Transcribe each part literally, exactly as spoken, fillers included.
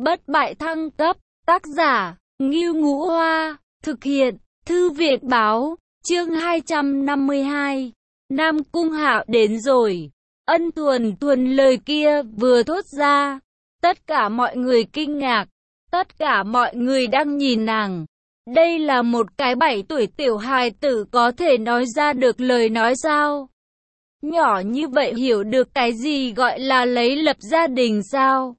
bất bại thăng cấp, tác giả, Ngưu Ngũ Hoa, thực hiện, Thư viện báo, chương hai trăm năm mươi hai, Nam Cung Hạo đến rồi. Ân Thuần Thuần lời kia vừa thốt ra, tất cả mọi người kinh ngạc, tất cả mọi người đang nhìn nàng. Đây là một cái bảy tuổi tiểu hài tử có thể nói ra được lời nói sao? Nhỏ như vậy hiểu được cái gì gọi là lấy lập gia đình sao?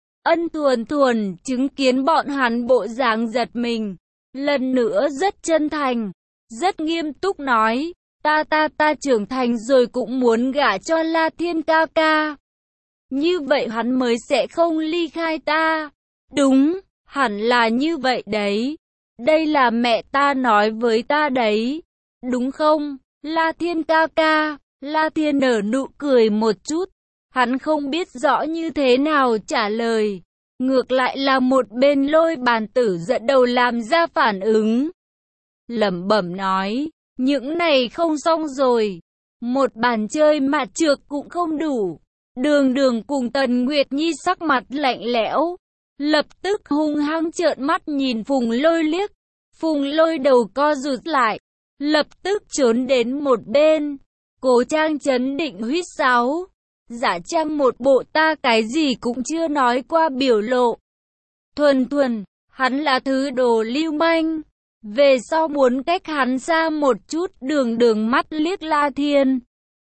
Ân Thuần Thuần chứng kiến bọn hắn bộ dáng giật mình, lần nữa rất chân thành, rất nghiêm túc nói, ta ta ta trưởng thành rồi cũng muốn gả cho La Thiên ca ca. Như vậy hắn mới sẽ không ly khai ta. Đúng, hẳn là như vậy đấy. Đây là mẹ ta nói với ta đấy. Đúng không, La Thiên ca ca? La Thiên nở nụ cười một chút. Hắn không biết rõ như thế nào trả lời. Ngược lại là một bên Lôi Bàn Tử giận đầu làm ra phản ứng. Lẩm bẩm nói, những này không xong rồi. Một bàn chơi mạt trược cũng không đủ. Đường Đường cùng Tần Nguyệt Nhi sắc mặt lạnh lẽo, lập tức hung hăng trợn mắt nhìn Phùng Lôi liếc. Phùng Lôi đầu co rụt lại, lập tức trốn đến một bên. Cố Trang trấn định huýt sáo, giả trang một bộ ta cái gì cũng chưa nói qua biểu lộ. Thuần Thuần, hắn là thứ đồ lưu manh. Về sau muốn cách hắn xa một chút. Đường Đường mắt liếc La Thiên,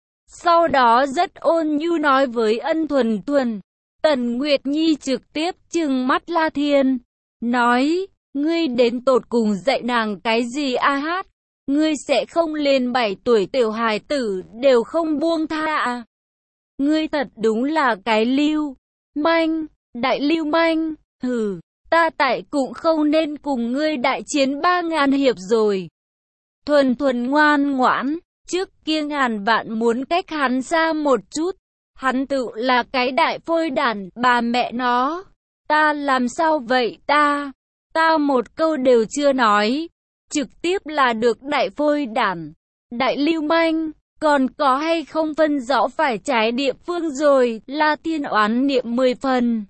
sau đó rất ôn nhu nói với Ân Thuần Thuần. Tần Nguyệt Nhi trực tiếp trừng mắt La Thiên, nói, ngươi đến tột cùng dạy nàng cái gì a hát? Ngươi sẽ không lên bảy tuổi tiểu hài tử đều không buông tha à? Ngươi thật đúng là cái lưu manh, đại lưu manh, hừ, ta tại cũng không nên cùng ngươi đại chiến ba ngàn hiệp rồi. Thuần Thuần ngoan ngoãn, trước kia ngàn vạn muốn cách hắn xa một chút. Hắn tự là cái đại phôi đản, bà mẹ nó. Ta làm sao vậy ta? Ta một câu đều chưa nói, trực tiếp là được đại phôi đản, đại lưu manh, còn có hay không phân rõ phải trái địa phương rồi. La Thiên oán niệm mười phần.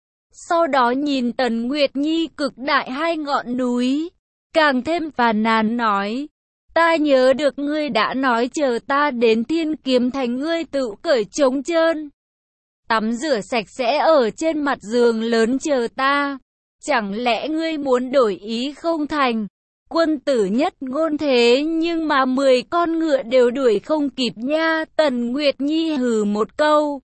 Sau đó nhìn Tần Nguyệt Nhi cực đại hai ngọn núi, càng thêm phàn nàn nói, ta nhớ được ngươi đã nói chờ ta đến Thiên Kiếm Thành ngươi tự cởi trống trơn, tắm rửa sạch sẽ ở trên mặt giường lớn chờ ta. Chẳng lẽ ngươi muốn đổi ý không thành? Quân tử nhất ngôn thế nhưng mà mười con ngựa đều đuổi không kịp nha. Tần Nguyệt Nhi hừ một câu,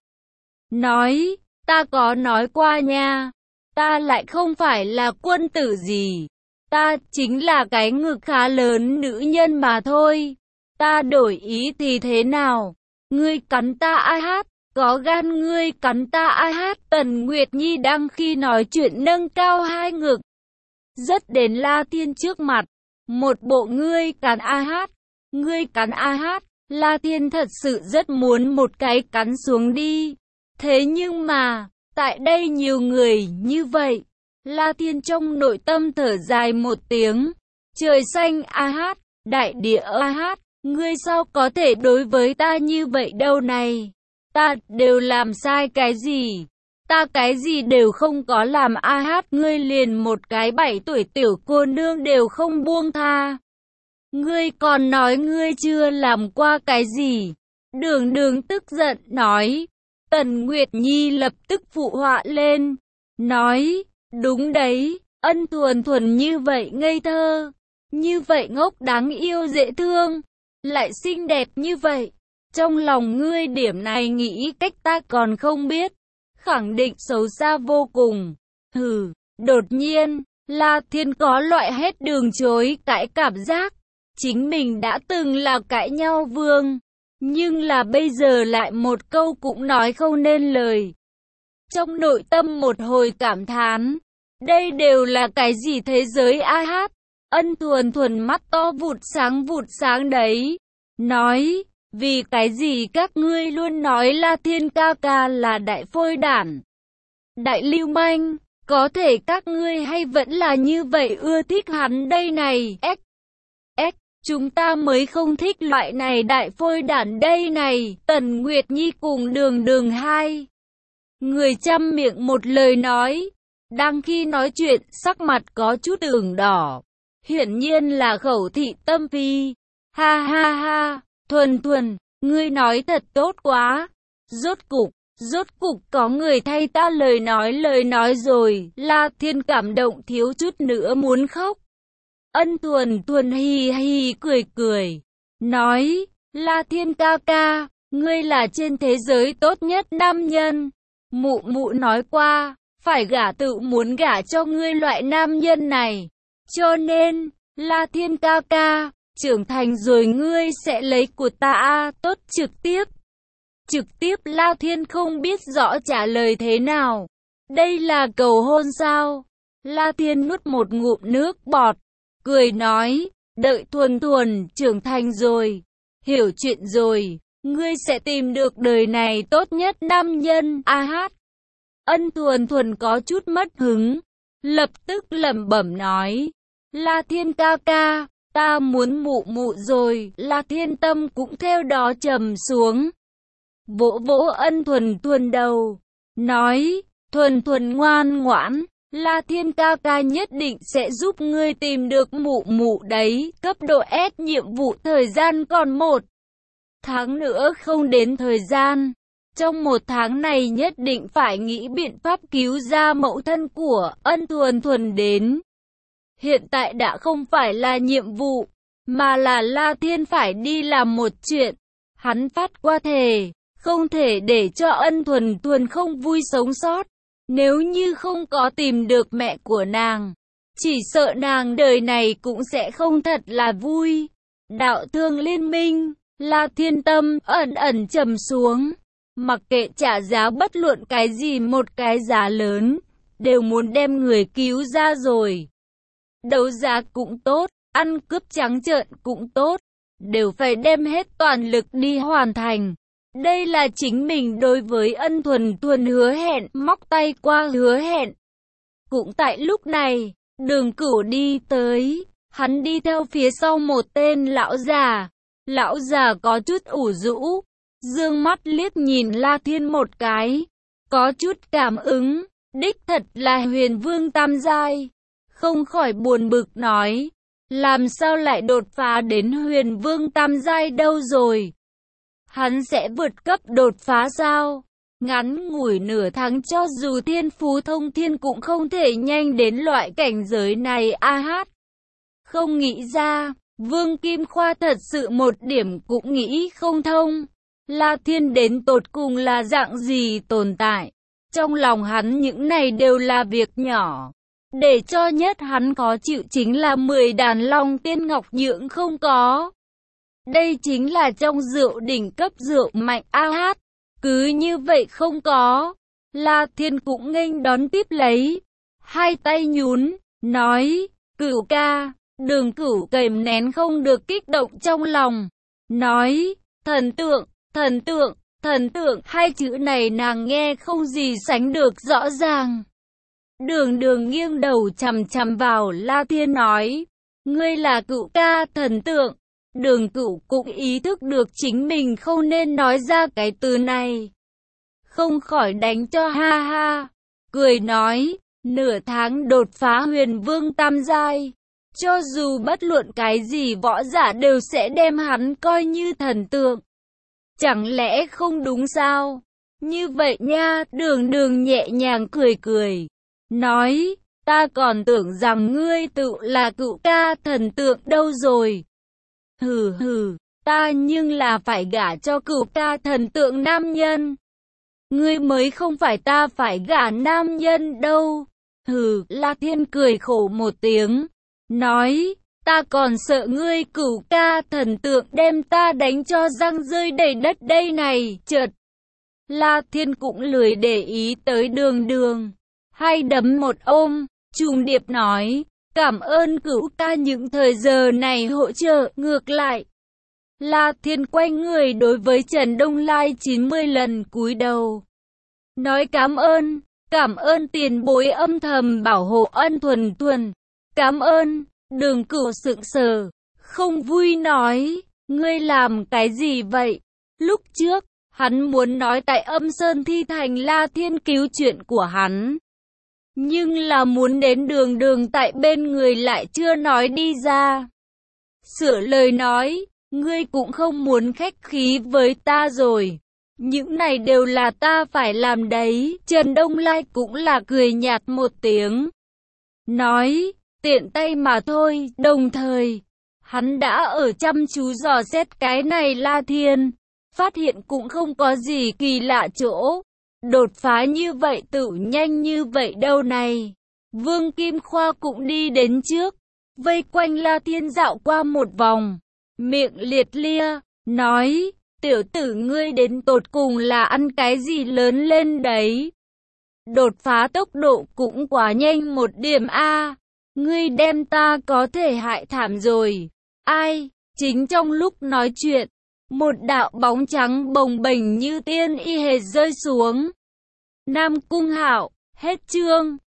nói, ta có nói qua nha, ta lại không phải là quân tử gì. Ta chính là cái ngực khá lớn nữ nhân mà thôi. Ta đổi ý thì thế nào? Ngươi cắn ta ai hát? Có gan ngươi cắn ta ai hát? Tần Nguyệt Nhi đang khi nói chuyện nâng cao hai ngực, rất đến La Thiên trước mặt. Một bộ ngươi cắn ai hát, ngươi cắn ai hát. La Thiên thật sự rất muốn một cái cắn xuống đi. Thế nhưng mà, tại đây nhiều người như vậy. La Thiên trong nội tâm thở dài một tiếng. Trời xanh a hát, đại địa a hát, ngươi sao có thể đối với ta như vậy đâu này? Ta đều làm sai cái gì? Ta cái gì đều không có làm a hát, ngươi liền một cái bảy tuổi tiểu cô nương đều không buông tha. Ngươi còn nói ngươi chưa làm qua cái gì? Đường Đường tức giận nói. Tần Nguyệt Nhi lập tức phụ họa lên, nói, đúng đấy, Ân Thuần Thuần như vậy ngây thơ, như vậy ngốc đáng yêu dễ thương, lại xinh đẹp như vậy. Trong lòng ngươi điểm này nghĩ cách ta còn không biết, khẳng định xấu xa vô cùng. Hừ, đột nhiên, La Thiên có loại hết đường chối cãi cảm giác. Chính mình đã từng là cãi nhau vương, nhưng là bây giờ lại một câu cũng nói không nên lời. Trong nội tâm một hồi cảm thán, đây đều là cái gì thế giới a hát? Ân Thuần Thuần mắt to vụt sáng vụt sáng đấy, nói, vì cái gì các ngươi luôn nói La Thiên ca ca là đại phôi đản, đại lưu manh, có thể các ngươi hay vẫn là như vậy ưa thích hắn đây này, ếch, ếch, chúng ta mới không thích loại này đại phôi đản đây này. Tần Nguyệt Nhi cùng Đường Đường hai người chăm miệng một lời nói, Đang khi nói chuyện, sắc mặt có chút ửng đỏ. Hiển nhiên là Khẩu Thị Tâm Phi. Ha ha ha, Thuần Thuần, ngươi nói thật tốt quá. Rốt cục, rốt cục có người thay ta lời nói lời nói rồi. La Thiên cảm động thiếu chút nữa muốn khóc. Ân Thuần Thuần hì hì cười cười. Nói, La Thiên ca ca, ngươi là trên thế giới tốt nhất nam nhân. Mụ mụ nói qua, phải gả tự muốn gả cho ngươi loại nam nhân này. Cho nên, La Thiên ca ca, trưởng thành rồi ngươi sẽ lấy của ta à, tốt trực tiếp. Trực tiếp La Thiên không biết rõ trả lời thế nào. Đây là cầu hôn sao? La Thiên nuốt một ngụm nước bọt, cười nói, đợi Thuần Thuần trưởng thành rồi, hiểu chuyện rồi, ngươi sẽ tìm được đời này tốt nhất nam nhân. A hát. Ân Thuần Thuần có chút mất hứng, lập tức lẩm bẩm nói, La Thiên ca ca, ta muốn mụ mụ rồi. La Thiên tâm cũng theo đó trầm xuống, vỗ vỗ Ân Thuần Thuần đầu, nói, Thuần Thuần ngoan ngoãn, La Thiên ca ca nhất định sẽ giúp ngươi tìm được mụ mụ đấy. Cấp độ S nhiệm vụ thời gian còn một tháng nữa không đến thời gian. Trong một tháng này nhất định phải nghĩ biện pháp cứu ra mẫu thân của Ân Thuần Thuần đến. Hiện tại đã không phải là nhiệm vụ, mà là La Thiên phải đi làm một chuyện. Hắn phát qua thề, không thể để cho Ân Thuần Thuần không vui sống sót. Nếu như không có tìm được mẹ của nàng, chỉ sợ nàng đời này cũng sẽ không thật là vui. Đạo Thương Liên Minh, La Thiên tâm ẩn ẩn trầm xuống. Mặc kệ trả giá bất luận cái gì, một cái giá lớn, đều muốn đem người cứu ra rồi. Đấu giá cũng tốt, ăn cướp trắng trợn cũng tốt, đều phải đem hết toàn lực đi hoàn thành. Đây là chính mình đối với Ân Thuần Thuần hứa hẹn, móc tay qua hứa hẹn. Cũng tại lúc này, Đường Cửu đi tới, hắn đi theo phía sau một tên lão già. Lão già có chút ủ rũ, dương mắt liếc nhìn La Thiên một cái, có chút cảm ứng, đích thật là Huyền Vương tam giai. Không khỏi buồn bực nói, làm sao lại đột phá đến Huyền Vương tam giai đâu rồi? Hắn sẽ vượt cấp đột phá sao? Ngắn ngủi nửa tháng cho dù thiên phú thông thiên cũng không thể nhanh đến loại cảnh giới này. A hát. Không nghĩ ra, Vương Kim Khoa thật sự một điểm cũng nghĩ không thông. La Thiên đến tột cùng là dạng gì tồn tại? Trong lòng hắn những này đều là việc nhỏ. Để cho nhất hắn khó chịu chính là mười đàn long tiên ngọc nhượng không có. Đây chính là trong rượu đỉnh cấp rượu mạnh. A hát. Cứ như vậy không có. La Thiên cũng nghênh đón tiếp lấy, hai tay nhún, nói, Cửu ca. Đường Cửu kềm nén không được kích động trong lòng, nói, thần tượng, thần tượng, thần tượng, hai chữ này nàng nghe không gì sánh được rõ ràng. Đường Đường nghiêng đầu chằm chằm vào La Thiên nói, ngươi là Cửu ca thần tượng. Đường Cửu cũng ý thức được chính mình không nên nói ra cái từ này, không khỏi đánh cho ha ha, cười nói, nửa tháng đột phá Huyền Vương tam giai. Cho dù bất luận cái gì võ giả đều sẽ đem hắn coi như thần tượng. Chẳng lẽ không đúng sao? Như vậy nha. Đường Đường nhẹ nhàng cười cười, nói, ta còn tưởng rằng ngươi tự là Cửu ca thần tượng đâu rồi. Hừ hừ, ta nhưng là phải gả cho Cửu ca thần tượng nam nhân. Ngươi mới không phải ta phải gả nam nhân đâu. Hừ. La Thiên cười khổ một tiếng, nói, ta còn sợ ngươi Cửu ca thần tượng đem ta đánh cho răng rơi đầy đất đây này. Chợt La Thiên cũng lười để ý tới Đường Đường, hai đấm một ôm, trùng điệp nói, cảm ơn Cửu ca những thời giờ này hỗ trợ. Ngược lại, La Thiên quay người đối với Trần Đông Lai chín mươi lần cúi đầu, nói cảm ơn, cảm ơn tiền bối âm thầm bảo hộ Ân Thuần Thuần. Cảm ơn. Đường Cửu sững sờ, không vui nói, ngươi làm cái gì vậy? Lúc trước, hắn muốn nói tại Âm Sơn Thi Thành La Thiên cứu chuyện của hắn. nhưng là muốn đến đường đường tại bên người lại chưa nói đi ra. Sửa lời nói, ngươi cũng không muốn khách khí với ta rồi. Những này đều là ta phải làm đấy. Trần Đông Lai cũng là cười nhạt một tiếng. Nói, tiện tay mà thôi, đồng thời, hắn đã ở chăm chú dò xét cái này La Thiên. Phát hiện cũng không có gì kỳ lạ chỗ. Đột phá như vậy tự nhanh như vậy đâu này. Vương Kim Khoa cũng đi đến trước, vây quanh La Thiên dạo qua một vòng. Miệng liệt lia, nói, tiểu tử ngươi đến tột cùng là ăn cái gì lớn lên đấy. Đột phá tốc độ cũng quá nhanh một điểm a. Ngươi đem ta có thể hại thảm rồi. Ai? Chính trong lúc nói chuyện, một đạo bóng trắng bồng bềnh như tiên y hệt rơi xuống. Nam Cung Hạo, hết chương.